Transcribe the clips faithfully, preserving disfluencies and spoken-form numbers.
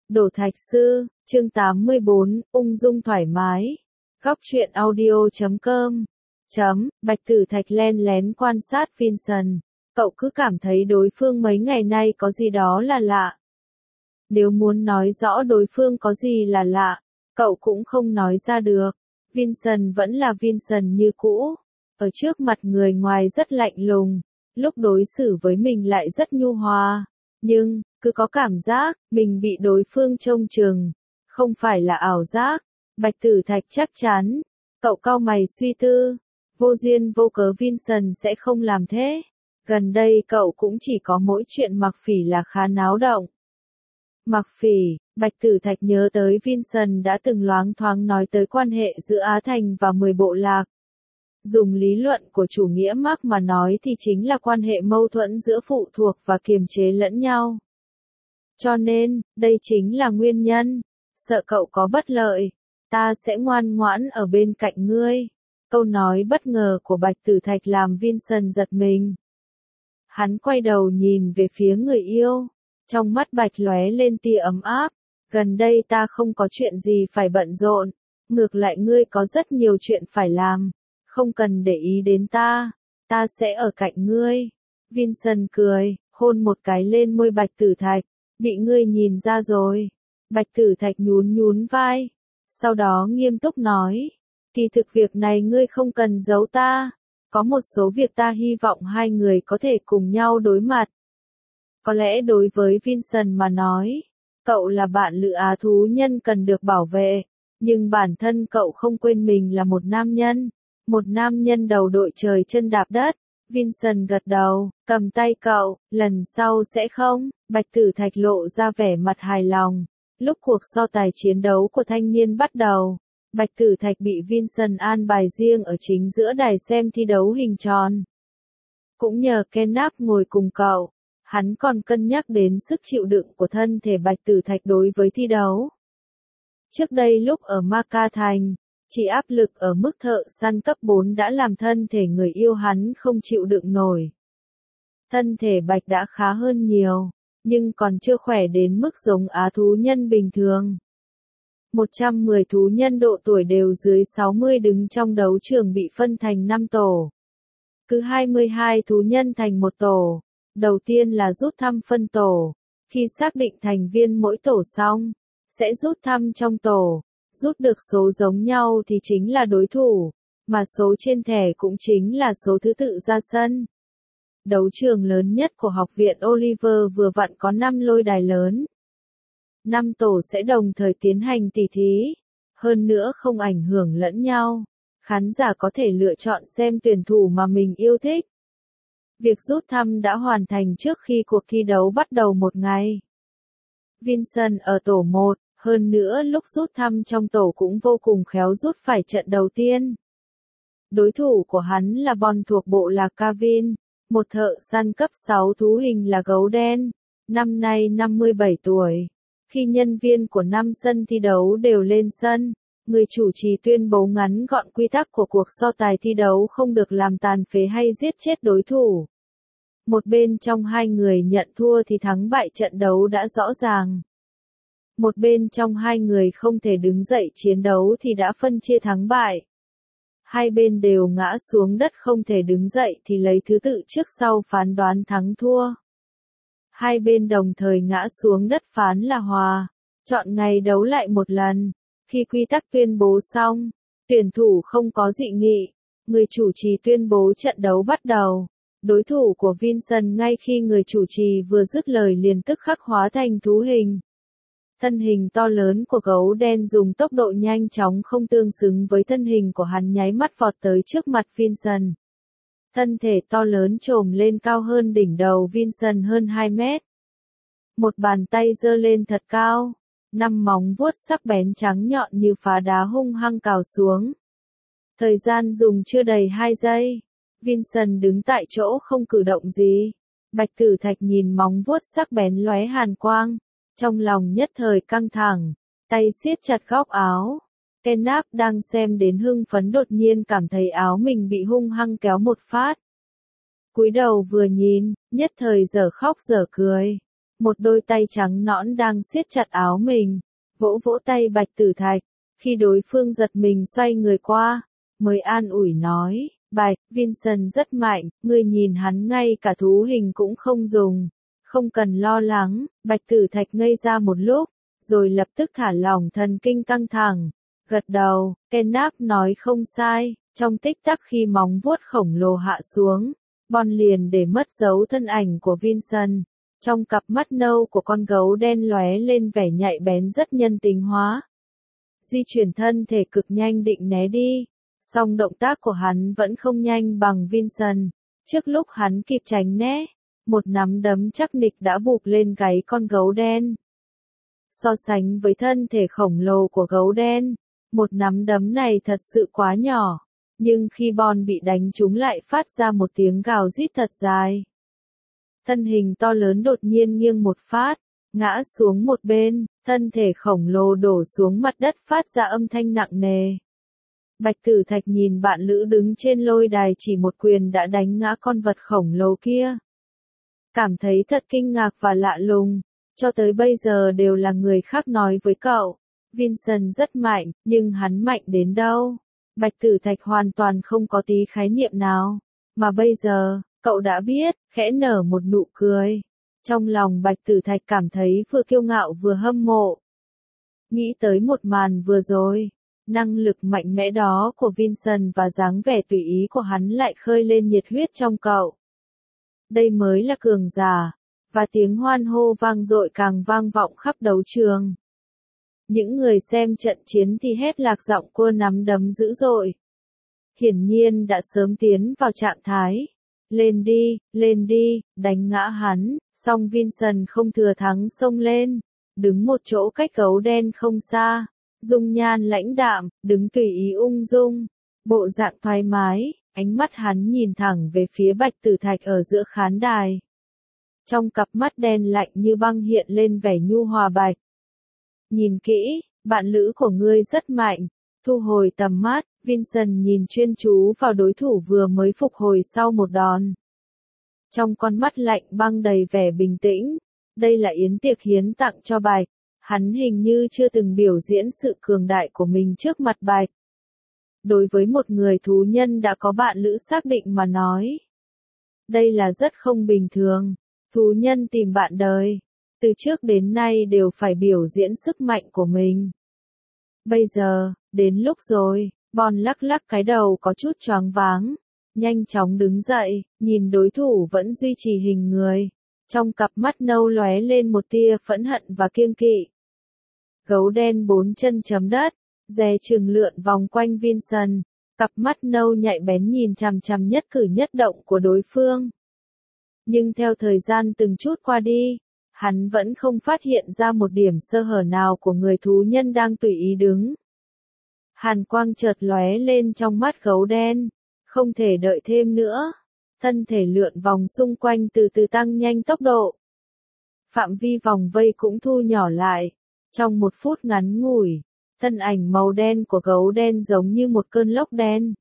Đổ thạch sư, chương tám mươi bốn, ung dung thoải mái. Góc truyện audio chấm com. Chấm, Bạch Tử Thạch len lén quan sát Vincent. Cậu cứ cảm thấy đối phương mấy ngày nay có gì đó là lạ. Nếu muốn nói rõ đối phương có gì là lạ, cậu cũng không nói ra được. Vincent vẫn là Vincent như cũ. Ở trước mặt người ngoài rất lạnh lùng, lúc đối xử với mình lại rất nhu hòa. Nhưng, cứ có cảm giác, mình bị đối phương trông chừng. Không phải là ảo giác. Bạch Tử Thạch chắc chắn. Cậu cau mày suy tư. Vô duyên vô cớ Vincent sẽ không làm thế. Gần đây cậu cũng chỉ có mỗi chuyện Mặc Phỉ là khá náo động. Mặc Phỉ, Bạch Tử Thạch nhớ tới Vincent đã từng loáng thoáng nói tới quan hệ giữa Á Thành và mười bộ lạc. Dùng lý luận của chủ nghĩa Marx mà nói thì chính là quan hệ mâu thuẫn giữa phụ thuộc và kiềm chế lẫn nhau. Cho nên, đây chính là nguyên nhân. Sợ cậu có bất lợi, ta sẽ ngoan ngoãn ở bên cạnh ngươi. Câu nói bất ngờ của Bạch Tử Thạch làm Vincent giật mình. Hắn quay đầu nhìn về phía người yêu. Trong mắt Bạch lóe lên tia ấm áp. Gần đây ta không có chuyện gì phải bận rộn. Ngược lại ngươi có rất nhiều chuyện phải làm. Không cần để ý đến ta. Ta sẽ ở cạnh ngươi. Vincent cười, hôn một cái lên môi Bạch Tử Thạch. Bị ngươi nhìn ra rồi. Bạch Tử Thạch nhún nhún vai. Sau đó nghiêm túc nói. Kỳ thực việc này ngươi không cần giấu ta. Có một số việc ta hy vọng hai người có thể cùng nhau đối mặt. Có lẽ đối với Vincent mà nói, cậu là bạn lữ á thú nhân cần được bảo vệ. Nhưng bản thân cậu không quên mình là một nam nhân. Một nam nhân đầu đội trời chân đạp đất. Vincent gật đầu, cầm tay cậu, lần sau sẽ không. Bạch Tử Thạch lộ ra vẻ mặt hài lòng. Lúc cuộc so tài chiến đấu của thanh niên bắt đầu, Bạch Tử Thạch bị Vincent an bài riêng ở chính giữa đài xem thi đấu hình tròn. Cũng nhờ Kenneth ngồi cùng cậu, hắn còn cân nhắc đến sức chịu đựng của thân thể Bạch Tử Thạch đối với thi đấu. Trước đây lúc ở Ma Ca Thành, chỉ áp lực ở mức thợ săn cấp bốn đã làm thân thể người yêu hắn không chịu đựng nổi. Thân thể Bạch đã khá hơn nhiều, nhưng còn chưa khỏe đến mức giống á thú nhân bình thường. một trăm mười thú nhân độ tuổi đều dưới sáu mươi đứng trong đấu trường bị phân thành năm tổ. Cứ hai mươi hai thú nhân thành một tổ. Đầu tiên là rút thăm phân tổ. Khi xác định thành viên mỗi tổ xong, sẽ rút thăm trong tổ. Rút được số giống nhau thì chính là đối thủ, mà số trên thẻ cũng chính là số thứ tự ra sân. Đấu trường lớn nhất của học viện Oliver vừa vặn có năm lôi đài lớn. năm tổ sẽ đồng thời tiến hành tỷ thí, hơn nữa không ảnh hưởng lẫn nhau. Khán giả có thể lựa chọn xem tuyển thủ mà mình yêu thích. Việc rút thăm đã hoàn thành trước khi cuộc thi đấu bắt đầu một ngày. Vincent ở tổ một, hơn nữa lúc rút thăm trong tổ cũng vô cùng khéo rút phải trận đầu tiên. Đối thủ của hắn là Bon thuộc bộ lạc Kavin, một thợ săn cấp sáu thú hình là gấu đen, năm nay năm mươi bảy tuổi. Khi nhân viên của năm sân thi đấu đều lên sân, người chủ trì tuyên bố ngắn gọn quy tắc của cuộc so tài thi đấu không được làm tàn phế hay giết chết đối thủ. Một bên trong hai người nhận thua thì thắng bại trận đấu đã rõ ràng. Một bên trong hai người không thể đứng dậy chiến đấu thì đã phân chia thắng bại. Hai bên đều ngã xuống đất không thể đứng dậy thì lấy thứ tự trước sau phán đoán thắng thua. Hai bên đồng thời ngã xuống đất phán là hòa. Chọn ngày đấu lại một lần. Khi quy tắc tuyên bố xong, tuyển thủ không có dị nghị. Người chủ trì tuyên bố trận đấu bắt đầu. Đối thủ của Vincent ngay khi người chủ trì vừa dứt lời liền tức khắc hóa thành thú hình. Thân hình to lớn của gấu đen dùng tốc độ nhanh chóng không tương xứng với thân hình của hắn nháy mắt vọt tới trước mặt Vincent. Thân thể to lớn trồm lên cao hơn đỉnh đầu Vincent hơn hai mét. Một bàn tay giơ lên thật cao. Năm móng vuốt sắc bén trắng nhọn như phá đá hung hăng cào xuống. Thời gian dùng chưa đầy hai giây. Vincent đứng tại chỗ không cử động gì. Bạch Tử Thạch nhìn móng vuốt sắc bén lóe hàn quang. Trong lòng nhất thời căng thẳng. Tay siết chặt góc áo. Kenneth đang xem đến hưng phấn đột nhiên cảm thấy áo mình bị hung hăng kéo một phát. Cúi đầu vừa nhìn, nhất thời dở khóc dở cười. một đôi tay trắng nõn đang siết chặt áo mình, vỗ vỗ tay Bạch Tử Thạch, khi đối phương giật mình xoay người qua, mới an ủi nói, Bạch, Vincent rất mạnh, ngươi nhìn hắn ngay cả thú hình cũng không dùng, không cần lo lắng. Bạch Tử Thạch ngây ra một lúc, rồi lập tức thả lỏng thần kinh căng thẳng, gật đầu. Kenneth nói không sai, trong tích tắc khi móng vuốt khổng lồ hạ xuống, Bond liền để mất dấu thân ảnh của Vincent. Trong cặp mắt nâu của con gấu đen lóe lên vẻ nhạy bén rất nhân tính hóa. Di chuyển thân thể cực nhanh định né đi, song động tác của hắn vẫn không nhanh bằng Vincent. Trước lúc hắn kịp tránh né, một nắm đấm chắc nịch đã bụp lên gáy con gấu đen. So sánh với thân thể khổng lồ của gấu đen, một nắm đấm này thật sự quá nhỏ, nhưng khi Bond bị đánh trúng lại phát ra một tiếng gào rít thật dài. Thân hình to lớn đột nhiên nghiêng một phát, ngã xuống một bên, thân thể khổng lồ đổ xuống mặt đất phát ra âm thanh nặng nề. Bạch Tử Thạch nhìn bạn lữ đứng trên lôi đài chỉ một quyền đã đánh ngã con vật khổng lồ kia. Cảm thấy thật kinh ngạc và lạ lùng, cho tới bây giờ đều là người khác nói với cậu. Vincent rất mạnh, nhưng hắn mạnh đến đâu? Bạch Tử Thạch hoàn toàn không có tí khái niệm nào. Mà bây giờ, cậu đã biết, khẽ nở một nụ cười. Trong lòng Bạch Tử Thạch cảm thấy vừa kiêu ngạo vừa hâm mộ. Nghĩ tới một màn vừa rồi, năng lực mạnh mẽ đó của Vincent và dáng vẻ tùy ý của hắn lại khơi lên nhiệt huyết trong cậu. Đây mới là cường giả, và tiếng hoan hô vang dội càng vang vọng khắp đấu trường. Những người xem trận chiến thì hét lạc giọng cua nắm đấm dữ dội. Hiển nhiên đã sớm tiến vào trạng thái. Lên đi, lên đi, đánh ngã hắn, song Vincent không thừa thắng xông lên, đứng một chỗ cách gấu đen không xa, dung nhan lãnh đạm, đứng tùy ý ung dung, bộ dạng thoải mái, ánh mắt hắn nhìn thẳng về phía Bạch Tử Thạch ở giữa khán đài. Trong cặp mắt đen lạnh như băng hiện lên vẻ nhu hòa bạch. Nhìn kỹ, bạn lữ của ngươi rất mạnh. Thu hồi tầm mắt, Vincent nhìn chuyên chú vào đối thủ vừa mới phục hồi sau một đòn. Trong con mắt lạnh băng đầy vẻ bình tĩnh, đây là yến tiệc hiến tặng cho Bạch. Hắn hình như chưa từng biểu diễn sự cường đại của mình trước mặt Bạch. Đối với một người thú nhân đã có bạn lữ xác định mà nói, đây là rất không bình thường. Thú nhân tìm bạn đời, từ trước đến nay đều phải biểu diễn sức mạnh của mình. Bây giờ, đến lúc rồi. Bond lắc lắc cái đầu có chút choáng váng, nhanh chóng đứng dậy, nhìn đối thủ vẫn duy trì hình người, trong cặp mắt nâu lóe lên một tia phẫn hận và kiêng kỵ. Gấu đen bốn chân chấm đất, dè chừng lượn vòng quanh Vincent, cặp mắt nâu nhạy bén nhìn chằm chằm nhất cử nhất động của đối phương. Nhưng theo thời gian từng chút qua đi, hắn vẫn không phát hiện ra một điểm sơ hở nào của người thú nhân đang tùy ý đứng. Hàn quang chợt lóe lên trong mắt gấu đen, không thể đợi thêm nữa, thân thể lượn vòng xung quanh từ từ tăng nhanh tốc độ. Phạm vi vòng vây cũng thu nhỏ lại, trong một phút ngắn ngủi, thân ảnh màu đen của gấu đen giống như một cơn lốc đen.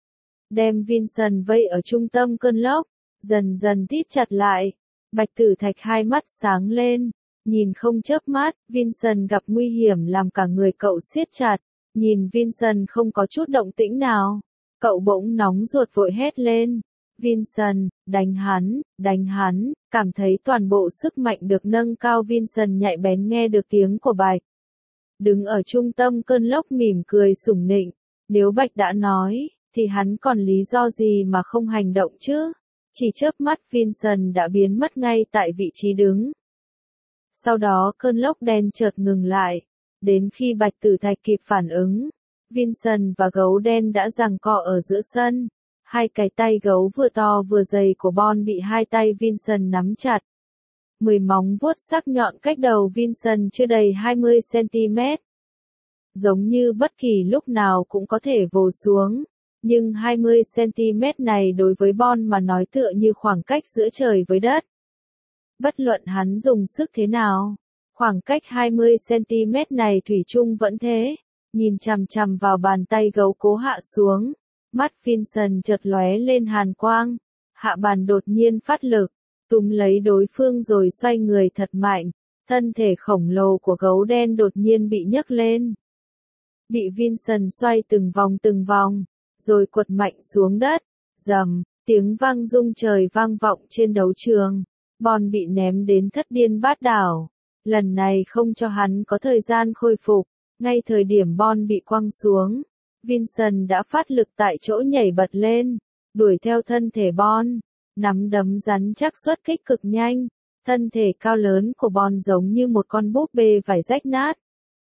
Đem Vincent vây ở trung tâm cơn lốc, dần dần thít chặt lại, Bạch Tử Thạch hai mắt sáng lên, nhìn không chớp mắt, Vincent gặp nguy hiểm làm cả người cậu siết chặt. Nhìn Vincent không có chút động tĩnh nào, cậu bỗng nóng ruột vội hét lên. Vincent, đánh hắn, đánh hắn, cảm thấy toàn bộ sức mạnh được nâng cao. Vincent nhạy bén nghe được tiếng của Bạch. Đứng ở trung tâm cơn lốc mỉm cười sủng nịnh, nếu Bạch đã nói, thì hắn còn lý do gì mà không hành động chứ? Chỉ chớp mắt Vincent đã biến mất ngay tại vị trí đứng. Sau đó cơn lốc đen chợt ngừng lại. Đến khi Bạch Tử Thạch kịp phản ứng, Vincent và gấu đen đã giằng co ở giữa sân. Hai cái tay gấu vừa to vừa dày của Bond bị hai tay Vincent nắm chặt. Mười móng vuốt sắc nhọn cách đầu Vincent chưa đầy hai mươi xăng-ti-mét. Giống như bất kỳ lúc nào cũng có thể vồ xuống. Nhưng hai mươi xăng-ti-mét này đối với Bond mà nói tựa như khoảng cách giữa trời với đất. Bất luận hắn dùng sức thế nào, khoảng cách hai mươi xăng-ti-mét này thủy chung vẫn thế, nhìn chằm chằm vào bàn tay gấu cố hạ xuống, mắt Vincent chợt lóe lên hàn quang, hạ bàn đột nhiên phát lực, túm lấy đối phương rồi xoay người thật mạnh, thân thể khổng lồ của gấu đen đột nhiên bị nhấc lên. Bị Vincent xoay từng vòng từng vòng, rồi quật mạnh xuống đất, rầm, tiếng vang rung trời vang vọng trên đấu trường. Bon bị ném đến thất điên bát đảo. Lần này không cho hắn có thời gian khôi phục, ngay thời điểm Bon bị quăng xuống, Vincent đã phát lực tại chỗ nhảy bật lên, đuổi theo thân thể Bon, nắm đấm rắn chắc xuất kích cực nhanh, thân thể cao lớn của Bon giống như một con búp bê vải rách nát.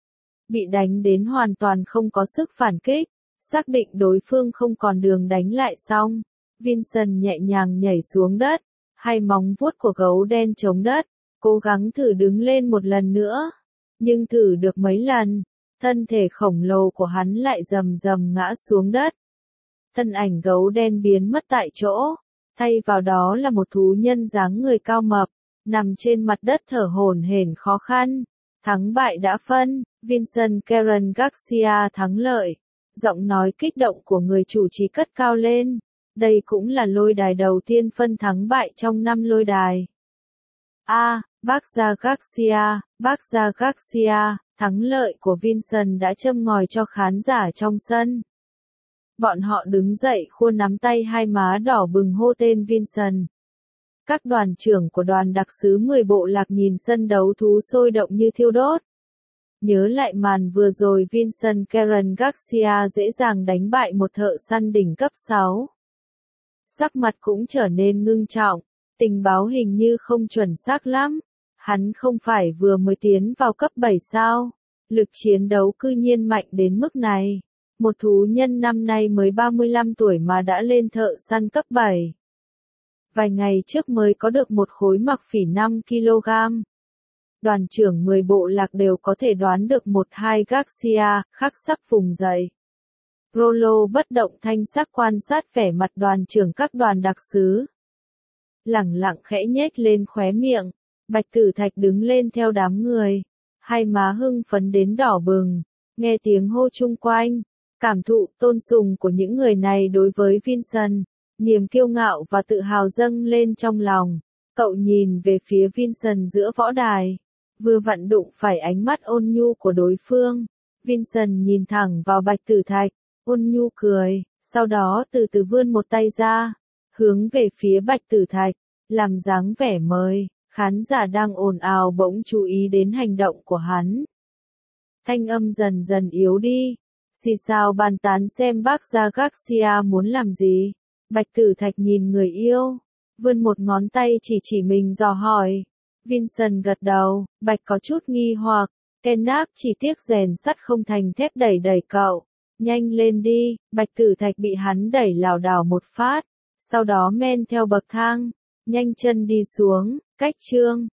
Bị đánh đến hoàn toàn không có sức phản kích, xác định đối phương không còn đường đánh lại xong, Vincent nhẹ nhàng nhảy xuống đất, hai móng vuốt của gấu đen chống đất, cố gắng thử đứng lên một lần nữa, nhưng thử được mấy lần, thân thể khổng lồ của hắn lại rầm rầm ngã xuống đất. Thân ảnh gấu đen biến mất tại chỗ, thay vào đó là một thú nhân dáng người cao mập, nằm trên mặt đất thở hổn hển khó khăn. Thắng bại đã phân, Vincent Karen Garcia thắng lợi. Giọng nói kích động của người chủ trì cất cao lên. Đây cũng là lôi đài đầu tiên phân thắng bại trong năm lôi đài. A. À, bác gia Garcia, bác gia Garcia, thắng lợi của Vincent đã châm ngòi cho khán giả trong sân. Bọn họ đứng dậy khua nắm tay hai má đỏ bừng hô tên Vincent. Các đoàn trưởng của đoàn đặc sứ mười bộ lạc nhìn sân đấu thú sôi động như thiêu đốt. Nhớ lại màn vừa rồi Vincent Karen Garcia dễ dàng đánh bại một thợ săn đỉnh cấp sáu. Sắc mặt cũng trở nên ngưng trọng, tình báo hình như không chuẩn xác lắm. Hắn không phải vừa mới tiến vào cấp bảy sao? Lực chiến đấu cư nhiên mạnh đến mức này. Một thú nhân năm nay mới ba mươi lăm tuổi mà đã lên thợ săn cấp bảy. Vài ngày trước mới có được một khối mặc phỉ năm ki lô gam. Đoàn trưởng mười bộ lạc đều có thể đoán được một hai Garcia, khắc sắp vùng dậy. Rollo bất động thanh sắc quan sát vẻ mặt đoàn trưởng các đoàn đặc sứ. Lẳng lặng khẽ nhếch lên khóe miệng, Bạch Tử Thạch đứng lên theo đám người. Hai má hưng phấn đến đỏ bừng, nghe tiếng hô chung quanh, cảm thụ tôn sùng của những người này đối với Vincent. Niềm kiêu ngạo và tự hào dâng lên trong lòng. Cậu nhìn về phía Vincent giữa võ đài. Vừa vặn đụng phải ánh mắt ôn nhu của đối phương. Vincent nhìn thẳng vào Bạch Tử Thạch. Ôn nhu cười. Sau đó từ từ vươn một tay ra. Hướng về phía Bạch Tử Thạch. Làm dáng vẻ mời. Khán giả đang ồn ào bỗng chú ý đến hành động của hắn. Thanh âm dần dần yếu đi. Xì xào bàn tán xem bác gia Garcia muốn làm gì. Bạch Tử Thạch nhìn người yêu, vươn một ngón tay chỉ chỉ mình dò hỏi. Vincent gật đầu, Bạch có chút nghi hoặc, Kenneth chỉ tiếc rèn sắt không thành thép đẩy đẩy cậu. Nhanh lên đi, Bạch Tử Thạch bị hắn đẩy lảo đảo một phát, sau đó men theo bậc thang, nhanh chân đi xuống, cách chương.